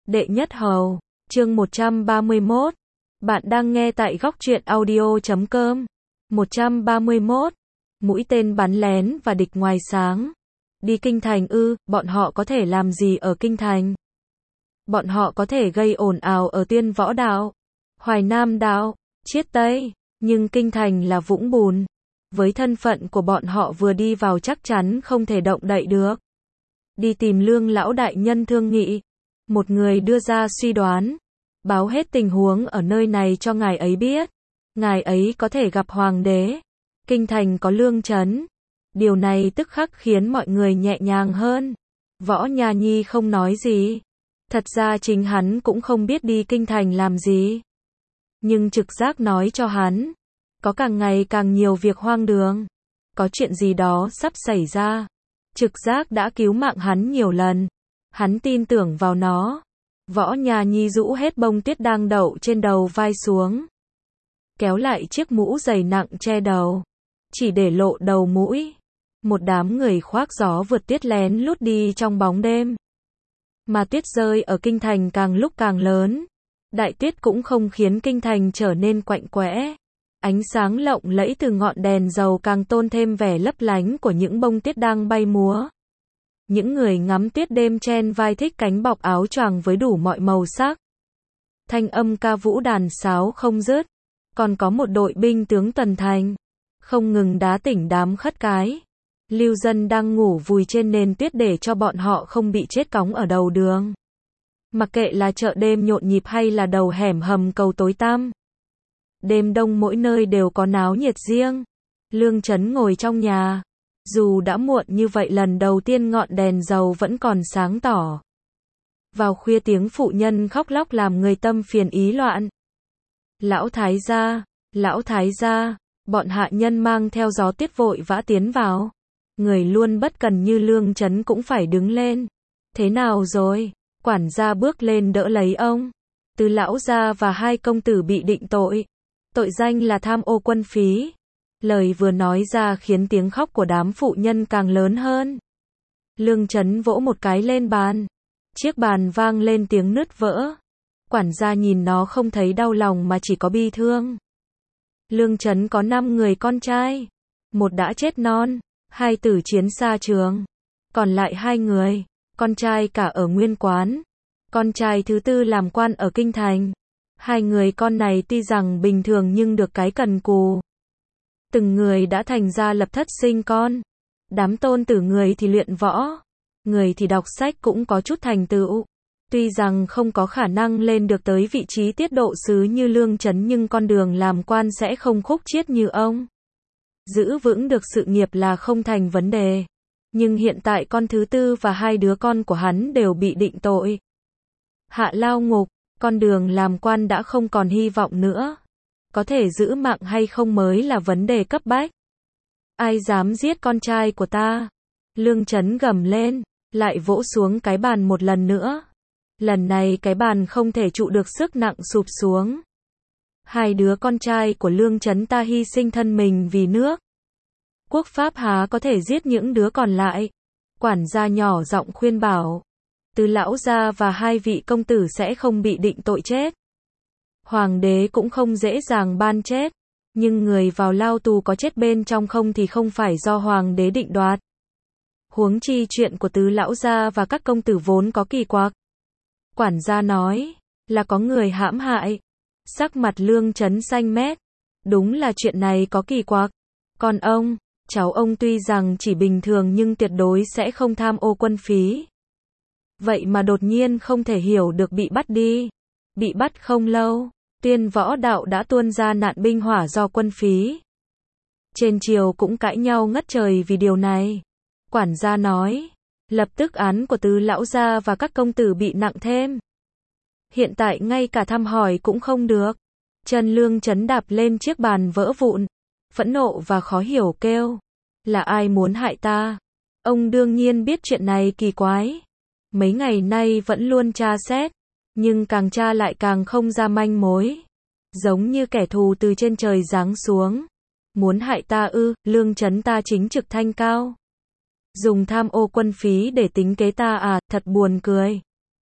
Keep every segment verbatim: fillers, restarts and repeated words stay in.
Đệ nhất hầu, chương một trăm ba mươi mốt. Bạn đang nghe tại góc truyện audio chấm com. một trăm ba mươi mốt. Mũi tên bắn lén và địch ngoài sáng. Đi kinh thành ư, bọn họ có thể làm gì ở kinh thành? Bọn họ có thể gây ồn ào ở Tiên Võ Đạo, Hoài Nam Đạo, Chiết Tây, nhưng kinh thành là vũng bùn. Với thân phận của bọn họ vừa đi vào chắc chắn không thể động đậy được. Đi tìm Lương lão đại nhân thương nghị. Một người đưa ra suy đoán, báo hết tình huống ở nơi này cho ngài ấy biết. Ngài ấy có thể gặp hoàng đế. Kinh thành có Lương trấn. Điều này tức khắc khiến mọi người nhẹ nhàng hơn. Võ Nha Nhi không nói gì. Thật ra chính hắn cũng không biết đi kinh thành làm gì. Nhưng trực giác nói cho hắn, có càng ngày càng nhiều việc hoang đường. Có chuyện gì đó sắp xảy ra. Trực giác đã cứu mạng hắn nhiều lần. Hắn tin tưởng vào nó. Võ Nha Nhi rũ hết bông tuyết đang đậu trên đầu vai xuống. Kéo lại chiếc mũ dày nặng che đầu. Chỉ để lộ đầu mũi. Một đám người khoác gió vượt tuyết lén lút đi trong bóng đêm. Mà tuyết rơi ở kinh thành càng lúc càng lớn. Đại tuyết cũng không khiến kinh thành trở nên quạnh quẽ. Ánh sáng lộng lẫy từ ngọn đèn dầu càng tôn thêm vẻ lấp lánh của những bông tuyết đang bay múa. Những người ngắm tuyết đêm chen vai thích cánh bọc áo choàng với đủ mọi màu sắc. Thanh âm ca vũ đàn sáo không dứt. Còn có một đội binh tướng tuần thành, không ngừng đá tỉnh đám khất cái. Lưu dân đang ngủ vùi trên nền tuyết để cho bọn họ không bị chết cóng ở đầu đường. Mặc kệ là chợ đêm nhộn nhịp hay là đầu hẻm hầm cầu tối tăm. Đêm đông mỗi nơi đều có náo nhiệt riêng. Lương Trấn ngồi trong nhà. Dù đã muộn như vậy lần đầu tiên ngọn đèn dầu vẫn còn sáng tỏ. Vào khuya tiếng phụ nhân khóc lóc làm người tâm phiền ý loạn. Lão thái gia, lão thái gia, bọn hạ nhân mang theo gió tuyết vội vã tiến vào. Người luôn bất cần như Lương Trấn cũng phải đứng lên. Thế nào rồi? Quản gia bước lên đỡ lấy ông. Từ lão gia và hai công tử bị định tội. Tội danh là tham ô quân phí. Lời vừa nói ra khiến tiếng khóc của đám phụ nhân càng lớn hơn. Lương Trấn vỗ một cái lên bàn. Chiếc bàn vang lên tiếng nứt vỡ. Quản gia nhìn nó không thấy đau lòng mà chỉ có bi thương. Lương Trấn có năm người con trai. Một đã chết non, hai tử chiến xa trường. Còn lại hai người, con trai cả ở Nguyên Quán. Con trai thứ tư làm quan ở Kinh Thành. Hai người con này tuy rằng bình thường nhưng được cái cần cù. Từng người đã thành ra lập thất sinh con. Đám tôn tử người thì luyện võ. Người thì đọc sách cũng có chút thành tựu. Tuy rằng không có khả năng lên được tới vị trí tiết độ sứ như Lương Trấn nhưng con đường làm quan sẽ không khúc chiết như ông. Giữ vững được sự nghiệp là không thành vấn đề. Nhưng hiện tại con thứ tư và hai đứa con của hắn đều bị định tội. Hạ lao ngục, con đường làm quan đã không còn hy vọng nữa. Có thể giữ mạng hay không mới là vấn đề cấp bách. Ai dám giết con trai của ta? Lương Trấn gầm lên, lại vỗ xuống cái bàn một lần nữa. Lần này cái bàn không thể trụ được sức nặng sụp xuống. Hai đứa con trai của Lương Trấn ta hy sinh thân mình vì nước. Quốc pháp há có thể giết những đứa còn lại. Quản gia nhỏ giọng khuyên bảo. Từ lão gia và hai vị công tử sẽ không bị định tội chết. Hoàng đế cũng không dễ dàng ban chết. Nhưng người vào lao tù có chết bên trong không thì không phải do hoàng đế định đoạt. Huống chi chuyện của tứ lão gia và các công tử vốn có kỳ quặc. Quản gia nói, là có người hãm hại. Sắc mặt Lương Trấn xanh mét. Đúng là chuyện này có kỳ quặc. Còn ông, cháu ông tuy rằng chỉ bình thường nhưng tuyệt đối sẽ không tham ô quân phí. Vậy mà đột nhiên không thể hiểu được bị bắt đi. Bị bắt không lâu, Tuyên Võ Đạo đã tuôn ra nạn binh hỏa do quân phí. Trên triều cũng cãi nhau ngất trời vì điều này. Quản gia nói, lập tức án của tứ lão gia và các công tử bị nặng thêm. Hiện tại ngay cả thăm hỏi cũng không được. Chân Lương Trấn đạp lên chiếc bàn vỡ vụn. Phẫn nộ và khó hiểu kêu. Là ai muốn hại ta? Ông đương nhiên biết chuyện này kỳ quái. Mấy ngày nay vẫn luôn tra xét. Nhưng càng tra lại càng không ra manh mối. Giống như kẻ thù từ trên trời giáng xuống. Muốn hại ta ư? Lương Trấn ta chính trực thanh cao. Dùng tham ô quân phí để tính kế ta à, thật buồn cười.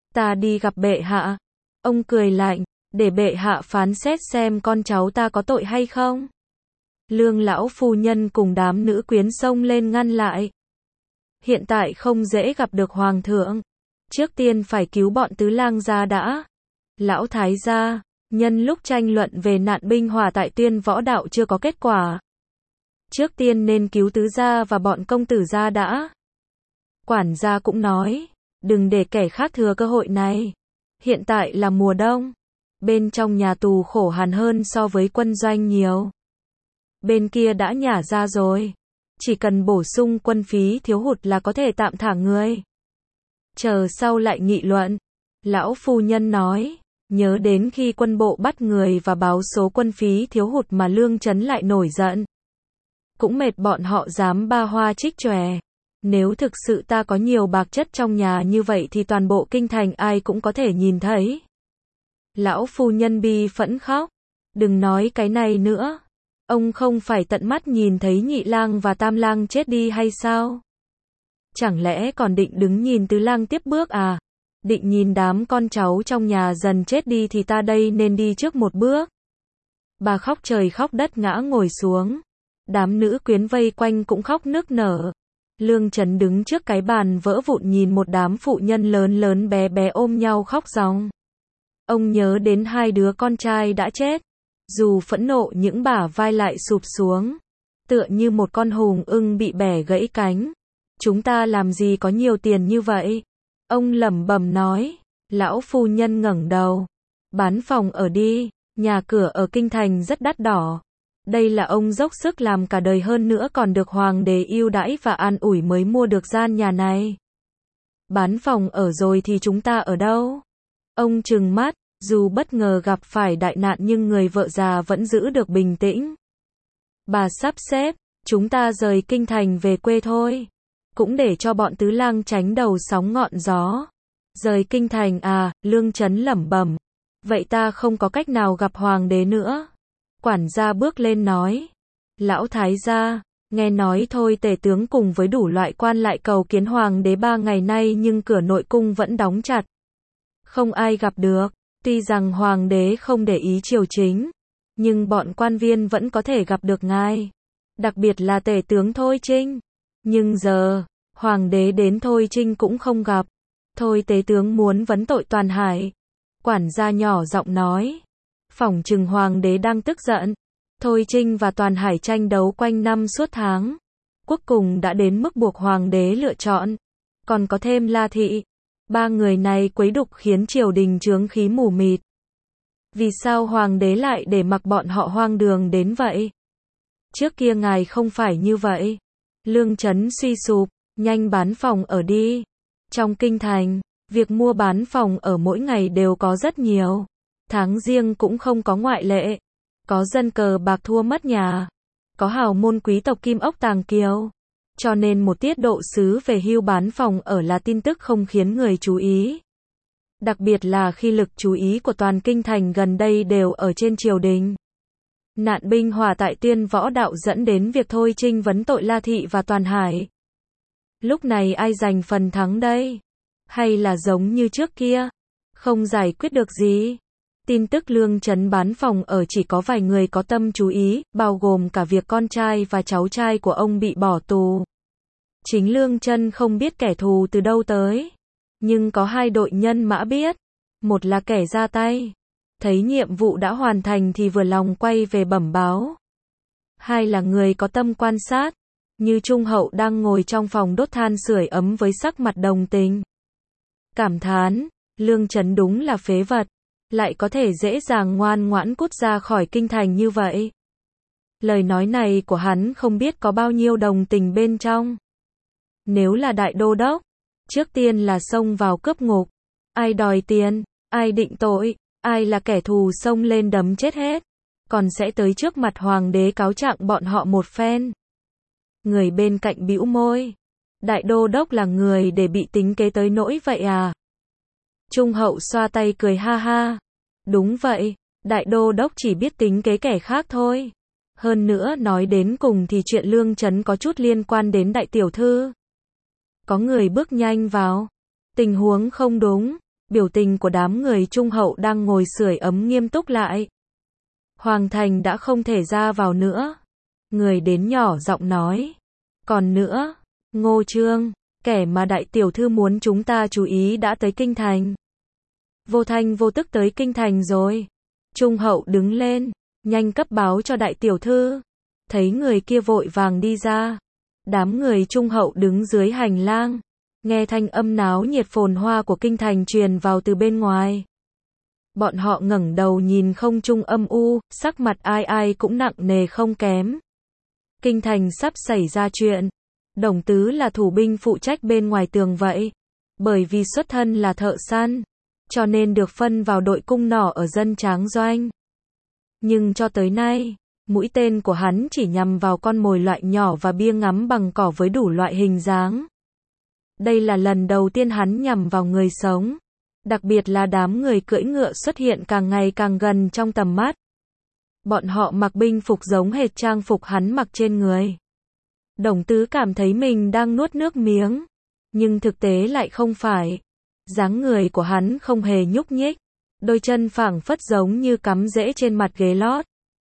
Ta đi gặp bệ hạ. Ông cười lạnh, để bệ hạ phán xét xem con cháu ta có tội hay không. Lương lão phu nhân cùng đám nữ quyến xông lên ngăn lại. Hiện tại không dễ gặp được hoàng thượng. Trước tiên phải cứu bọn tứ lang gia đã. Lão thái gia, nhân lúc tranh luận về nạn binh hỏa tại Tuyên Võ Đạo chưa có kết quả. Trước tiên nên cứu tứ gia và bọn công tử gia đã. Quản gia cũng nói, đừng để kẻ khác thừa cơ hội này. Hiện tại là mùa đông. Bên trong nhà tù khổ hàn hơn so với quân doanh nhiều. Bên kia đã nhả ra rồi. Chỉ cần bổ sung quân phí thiếu hụt là có thể tạm thả người. Chờ sau lại nghị luận. Lão phu nhân nói, nhớ đến khi quân bộ bắt người và báo số quân phí thiếu hụt mà Lương Chấn lại nổi giận. Cũng mệt bọn họ dám ba hoa trích chòe. Nếu thực sự ta có nhiều bạc chất trong nhà như vậy thì toàn bộ kinh thành ai cũng có thể nhìn thấy. Lão phu nhân bi phẫn khóc. Đừng nói cái này nữa. Ông không phải tận mắt nhìn thấy nhị lang và tam lang chết đi hay sao? Chẳng lẽ còn định đứng nhìn tứ lang tiếp bước à? Định nhìn đám con cháu trong nhà dần chết đi thì ta đây nên đi trước một bước. Bà khóc trời khóc đất ngã ngồi xuống. Đám nữ quyến vây quanh cũng khóc nức nở. Lương Chấn đứng trước cái bàn vỡ vụn nhìn một đám phụ nhân lớn lớn bé bé ôm nhau khóc ròng. Ông nhớ đến hai đứa con trai đã chết. Dù phẫn nộ những bả vai lại sụp xuống. Tựa như một con hùng ưng bị bẻ gãy cánh. Chúng ta làm gì có nhiều tiền như vậy? Ông lẩm bẩm nói. Lão phu nhân ngẩng đầu. Bán phòng ở đi. Nhà cửa ở kinh thành rất đắt đỏ. Đây là ông dốc sức làm cả đời hơn nữa còn được hoàng đế ưu đãi và an ủi mới mua được gian nhà này. Bán phòng ở rồi thì chúng ta ở đâu? Ông trừng mắt, dù bất ngờ gặp phải đại nạn nhưng người vợ già vẫn giữ được bình tĩnh. Bà sắp xếp, chúng ta rời kinh thành về quê thôi. Cũng để cho bọn tứ lang tránh đầu sóng ngọn gió. Rời kinh thành à, Lương Chấn lẩm bẩm. Vậy ta không có cách nào gặp hoàng đế nữa. Quản gia bước lên nói. Lão thái gia, nghe nói thôi tể tướng cùng với đủ loại quan lại cầu kiến hoàng đế ba ngày nay nhưng cửa nội cung vẫn đóng chặt. Không ai gặp được. Tuy rằng hoàng đế không để ý triều chính, nhưng bọn quan viên vẫn có thể gặp được ngài. Đặc biệt là tể tướng Thôi Trinh. Nhưng giờ, hoàng đế đến Thôi Trinh cũng không gặp. Thôi tể tướng muốn vấn tội Toàn Hải. Quản gia nhỏ giọng nói. Phỏng chừng hoàng đế đang tức giận. Thôi Trinh và Toàn Hải tranh đấu quanh năm suốt tháng. Cuối cùng đã đến mức buộc hoàng đế lựa chọn. Còn có thêm La Thị. Ba người này quấy đục khiến triều đình chướng khí mù mịt. Vì sao hoàng đế lại để mặc bọn họ hoang đường đến vậy? Trước kia ngài không phải như vậy. Lương Chấn suy sụp, nhanh bán phòng ở đi. Trong kinh thành, việc mua bán phòng ở mỗi ngày đều có rất nhiều. Tháng riêng cũng không có ngoại lệ. Có dân cờ bạc thua mất nhà. Có hào môn quý tộc Kim Ốc Tàng Kiều. Cho nên một tiết độ sứ về hưu bán phòng ở là tin tức không khiến người chú ý. Đặc biệt là khi lực chú ý của toàn kinh thành gần đây đều ở trên triều đình. Nạn binh hỏa tại Tuyên Võ Đạo dẫn đến việc Thôi Trinh vấn tội La Thị và Toàn Hải. Lúc này ai giành phần thắng đây? Hay là giống như trước kia? Không giải quyết được gì? Tin tức Lương Chấn bán phòng ở chỉ có vài người có tâm chú ý, bao gồm cả việc con trai và cháu trai của ông bị bỏ tù. Chính Lương Chân không biết kẻ thù từ đâu tới. Nhưng có hai đội nhân mã biết. Một là kẻ ra tay. Thấy nhiệm vụ đã hoàn thành thì vừa lòng quay về bẩm báo. Hai là người có tâm quan sát. Như Trung Hậu đang ngồi trong phòng đốt than sưởi ấm với sắc mặt đồng tình. Cảm thán, Lương Chấn đúng là phế vật. Lại có thể dễ dàng ngoan ngoãn cút ra khỏi kinh thành như vậy. Lời nói này của hắn không biết có bao nhiêu đồng tình bên trong. Nếu là đại đô đốc, trước tiên là xông vào cướp ngục. Ai đòi tiền, ai định tội, ai là kẻ thù xông lên đấm chết hết. Còn sẽ tới trước mặt hoàng đế cáo trạng bọn họ một phen. Người bên cạnh bĩu môi. Đại đô đốc là người để bị tính kế tới nỗi vậy à? Trung Hậu xoa tay cười ha ha. Đúng vậy, đại đô đốc chỉ biết tính kế kẻ khác thôi. Hơn nữa nói đến cùng thì chuyện Lương Chấn có chút liên quan đến đại tiểu thư. Có người bước nhanh vào. Tình huống không đúng. biểu tình của đám người trung hậu đang ngồi sưởi ấm nghiêm túc lại. Hoàng thành đã không thể ra vào nữa. Người đến nhỏ giọng nói. Còn nữa, Ngô Trương, kẻ mà đại tiểu thư muốn chúng ta chú ý đã tới kinh thành. Vô thanh vô tức tới kinh thành rồi. Trung hậu đứng lên, nhanh cấp báo cho đại tiểu thư. Thấy người kia vội vàng đi ra. Đám người trung hậu đứng dưới hành lang, nghe thanh âm náo nhiệt phồn hoa của kinh thành truyền vào từ bên ngoài. Bọn họ ngẩng đầu nhìn không trung âm u, sắc mặt ai ai cũng nặng nề không kém. Kinh thành sắp xảy ra chuyện. Đồng tứ là thủ binh phụ trách bên ngoài tường vậy. Bởi vì xuất thân là thợ săn, cho nên được phân vào đội cung nỏ ở dân tráng doanh. Nhưng cho tới nay, mũi tên của hắn chỉ nhằm vào con mồi loại nhỏ và bia ngắm bằng cỏ với đủ loại hình dáng. Đây là lần đầu tiên hắn nhằm vào người sống. Đặc biệt là đám người cưỡi ngựa xuất hiện càng ngày càng gần trong tầm mắt. Bọn họ mặc binh phục giống hệt trang phục hắn mặc trên người. Đồng tứ cảm thấy mình đang nuốt nước miếng. Nhưng thực tế lại không phải. Dáng người của hắn không hề nhúc nhích. Đôi chân phảng phất giống như cắm rễ trên mặt ghế lót.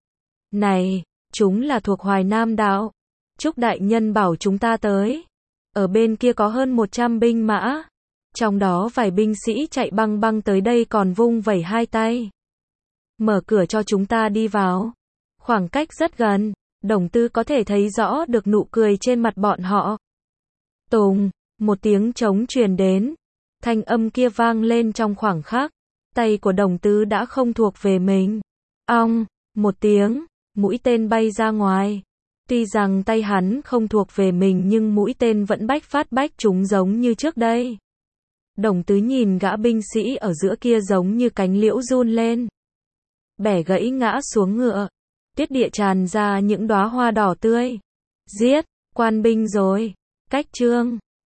Này, chúng là thuộc Hoài Nam đạo. Chúc đại nhân bảo chúng ta tới. Ở bên kia có hơn một trăm binh mã. Trong đó vài binh sĩ chạy băng băng tới đây còn vung vẩy hai tay. Mở cửa cho chúng ta đi vào. Khoảng cách rất gần. Đồng tư có thể thấy rõ được nụ cười trên mặt bọn họ. Tùng, một tiếng trống truyền đến. Thanh âm kia vang lên trong khoảng khắc. Tay của đồng tứ đã không thuộc về mình. Ong, một tiếng, mũi tên bay ra ngoài. Tuy rằng tay hắn không thuộc về mình nhưng mũi tên vẫn bách phát bách chúng giống như trước đây. Đồng tứ nhìn gã binh sĩ ở giữa kia giống như cánh liễu run lên. Bẻ gãy ngã xuống ngựa. Tiết địa tràn ra những đóa hoa đỏ tươi. Giết, quan binh rồi. Cách trương.